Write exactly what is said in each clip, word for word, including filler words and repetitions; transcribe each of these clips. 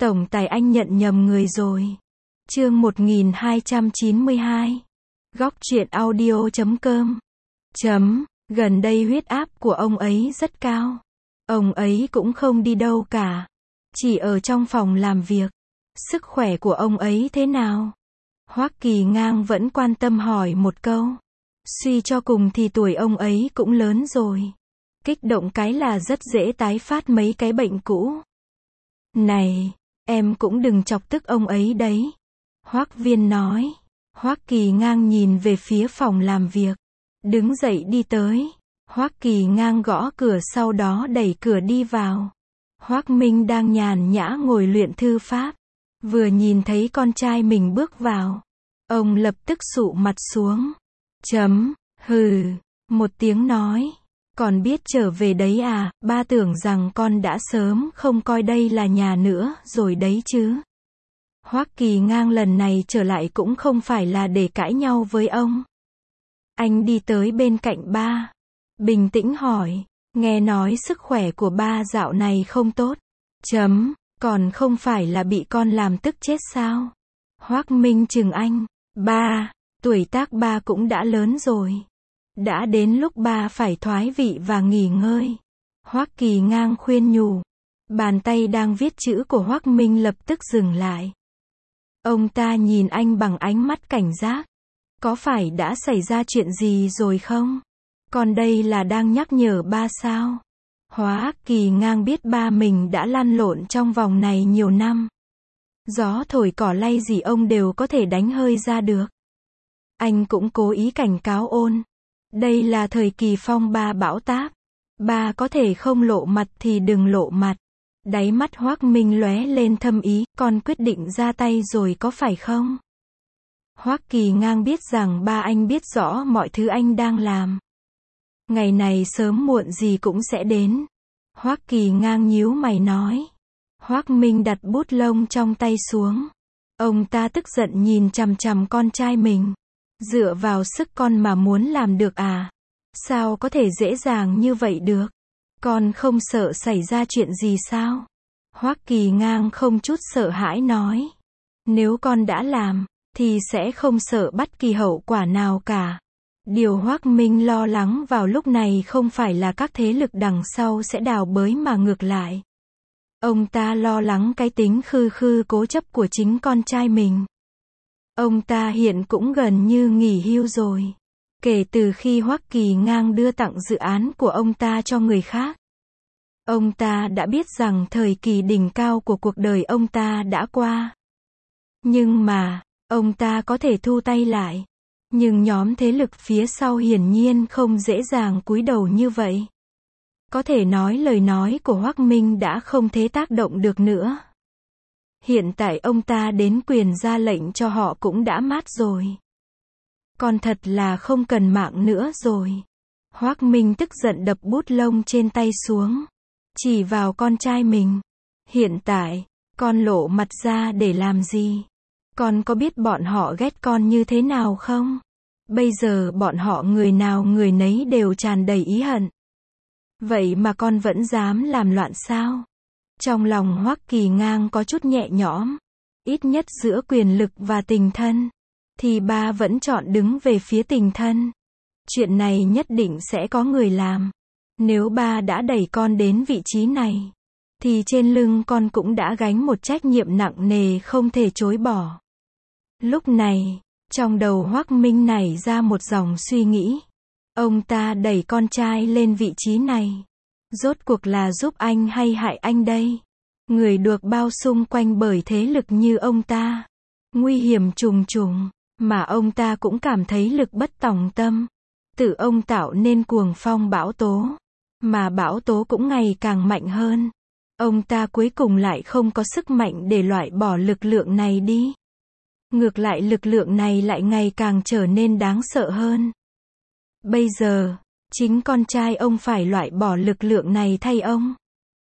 Tổng tài anh nhận nhầm người rồi. Chương một nghìn hai trăm chín mươi hai. Góc truyện audio chấm com. Chấm, gần đây huyết áp của ông ấy rất cao. Ông ấy cũng không đi đâu cả. Chỉ ở trong phòng làm việc. Sức khỏe của ông ấy thế nào? Hoắc Kỳ Ngang vẫn quan tâm hỏi một câu. Suy cho cùng thì tuổi ông ấy cũng lớn rồi. Kích động cái là rất dễ tái phát mấy cái bệnh cũ. Này, em cũng đừng chọc tức ông ấy đấy. Hoắc Viên nói. Hoắc Kỳ Ngang nhìn về phía phòng làm việc. Đứng dậy đi tới. Hoắc Kỳ Ngang gõ cửa sau đó đẩy cửa đi vào. Hoắc Minh đang nhàn nhã ngồi luyện thư pháp. Vừa nhìn thấy con trai mình bước vào. Ông lập tức sụ mặt xuống. Chấm, hừ, một tiếng nói. Còn biết trở về đấy à, ba tưởng rằng con đã sớm không coi đây là nhà nữa rồi đấy chứ. Hoắc Kỳ Ngang lần này trở lại cũng không phải là để cãi nhau với ông. Anh đi tới bên cạnh ba. Bình tĩnh hỏi, nghe nói sức khỏe của ba dạo này không tốt. Chấm, còn không phải là bị con làm tức chết sao? Hoắc Minh chừng anh. Ba, tuổi tác ba cũng đã lớn rồi. Đã đến lúc ba phải thoái vị và nghỉ ngơi. Hoắc Kỳ Ngang khuyên nhủ. Bàn tay đang viết chữ của Hoắc Minh lập tức dừng lại. Ông ta nhìn anh bằng ánh mắt cảnh giác. Có phải đã xảy ra chuyện gì rồi không? Còn đây là đang nhắc nhở ba sao? Hoắc Kỳ Ngang biết ba mình đã lăn lộn trong vòng này nhiều năm. Gió thổi cỏ lay gì ông đều có thể đánh hơi ra được. Anh cũng cố ý cảnh cáo ôn. Đây là thời kỳ phong ba bão táp. Ba có thể không lộ mặt thì đừng lộ mặt. Đáy mắt Hoắc Minh lóe lên thâm ý, con quyết định ra tay rồi có phải không? Hoắc Kỳ Ngang biết rằng ba anh biết rõ mọi thứ anh đang làm. Ngày này sớm muộn gì cũng sẽ đến. Hoắc Kỳ Ngang nhíu mày nói. Hoắc Minh đặt bút lông trong tay xuống. Ông ta tức giận nhìn chằm chằm con trai mình. Dựa vào sức con mà muốn làm được à? Sao có thể dễ dàng như vậy được? Con không sợ xảy ra chuyện gì sao? Hoắc Kỳ Ngang không chút sợ hãi nói. Nếu con đã làm, thì sẽ không sợ bất kỳ hậu quả nào cả. Điều Hoắc Minh lo lắng vào lúc này không phải là các thế lực đằng sau sẽ đào bới mà ngược lại. Ông ta lo lắng cái tính khư khư cố chấp của chính con trai mình. Ông ta hiện cũng gần như nghỉ hưu rồi. Kể từ khi Hoắc Kỳ Ngang đưa tặng dự án của ông ta cho người khác. Ông ta đã biết rằng thời kỳ đỉnh cao của cuộc đời ông ta đã qua. Nhưng mà, ông ta có thể thu tay lại. Nhưng nhóm thế lực phía sau hiển nhiên không dễ dàng cúi đầu như vậy. Có thể nói lời nói của Hoắc Minh đã không thể tác động được nữa. Hiện tại ông ta đến quyền ra lệnh cho họ cũng đã mát rồi. Còn thật là không cần mạng nữa rồi. Hoắc Minh tức giận đập bút lông trên tay xuống. Chỉ vào con trai mình. Hiện tại, con lộ mặt ra để làm gì? Con có biết bọn họ ghét con như thế nào không? Bây giờ bọn họ người nào người nấy đều tràn đầy ý hận. Vậy mà con vẫn dám làm loạn sao? Trong lòng Hoắc Kỳ Ngang có chút nhẹ nhõm. Ít nhất giữa quyền lực và tình thân. Thì ba vẫn chọn đứng về phía tình thân. Chuyện này nhất định sẽ có người làm. Nếu ba đã đẩy con đến vị trí này. Thì trên lưng con cũng đã gánh một trách nhiệm nặng nề không thể chối bỏ. Lúc này, trong đầu Hoắc Minh nảy ra một dòng suy nghĩ. Ông ta đẩy con trai lên vị trí này. Rốt cuộc là giúp anh hay hại anh đây? Người được bao xung quanh bởi thế lực như ông ta. Nguy hiểm trùng trùng, mà ông ta cũng cảm thấy lực bất tòng tâm. Tự ông tạo nên cuồng phong bão tố. Mà bão tố cũng ngày càng mạnh hơn. Ông ta cuối cùng lại không có sức mạnh để loại bỏ lực lượng này đi. Ngược lại lực lượng này lại ngày càng trở nên đáng sợ hơn. Bây giờ, chính con trai ông phải loại bỏ lực lượng này thay ông.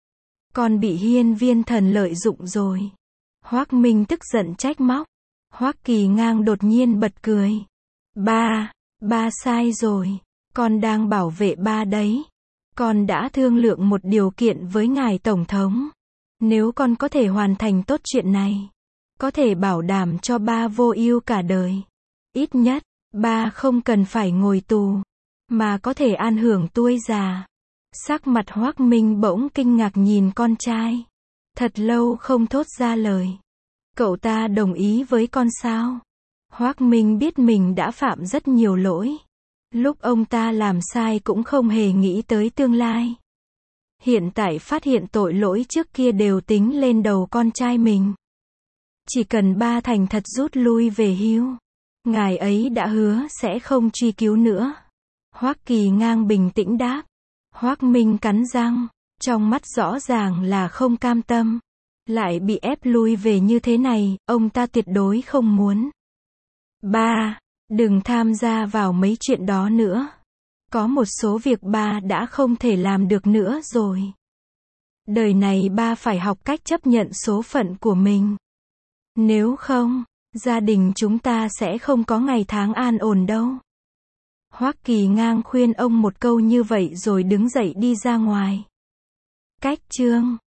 Con bị hiên viên thần lợi dụng rồi. Hoắc Minh tức giận trách móc. Hoắc Kỳ Ngang đột nhiên bật cười. Ba, ba sai rồi. Con đang bảo vệ ba đấy. Con đã thương lượng một điều kiện với ngài tổng thống. Nếu con có thể hoàn thành tốt chuyện này, có thể bảo đảm cho ba vô ưu cả đời. Ít nhất, ba không cần phải ngồi tù, mà có thể an hưởng tuổi già. Sắc mặt Hoắc Minh bỗng kinh ngạc nhìn con trai. Thật lâu không thốt ra lời. Cậu ta đồng ý với con sao? Hoắc Minh biết mình đã phạm rất nhiều lỗi. Lúc ông ta làm sai cũng không hề nghĩ tới tương lai. Hiện tại phát hiện tội lỗi trước kia đều tính lên đầu con trai mình. Chỉ cần ba thành thật rút lui về hưu, ngài ấy đã hứa sẽ không truy cứu nữa. Hoắc Kỳ Ngang bình tĩnh đáp. Hoắc Minh cắn răng, trong mắt rõ ràng là không cam tâm. Lại bị ép lui về như thế này, ông ta tuyệt đối không muốn. Ba, đừng tham gia vào mấy chuyện đó nữa. Có một số việc ba đã không thể làm được nữa rồi. Đời này ba phải học cách chấp nhận số phận của mình. Nếu không, gia đình chúng ta sẽ không có ngày tháng an ổn đâu. Hoắc Kỳ Ngang khuyên ông một câu như vậy rồi đứng dậy đi ra ngoài. Cách chương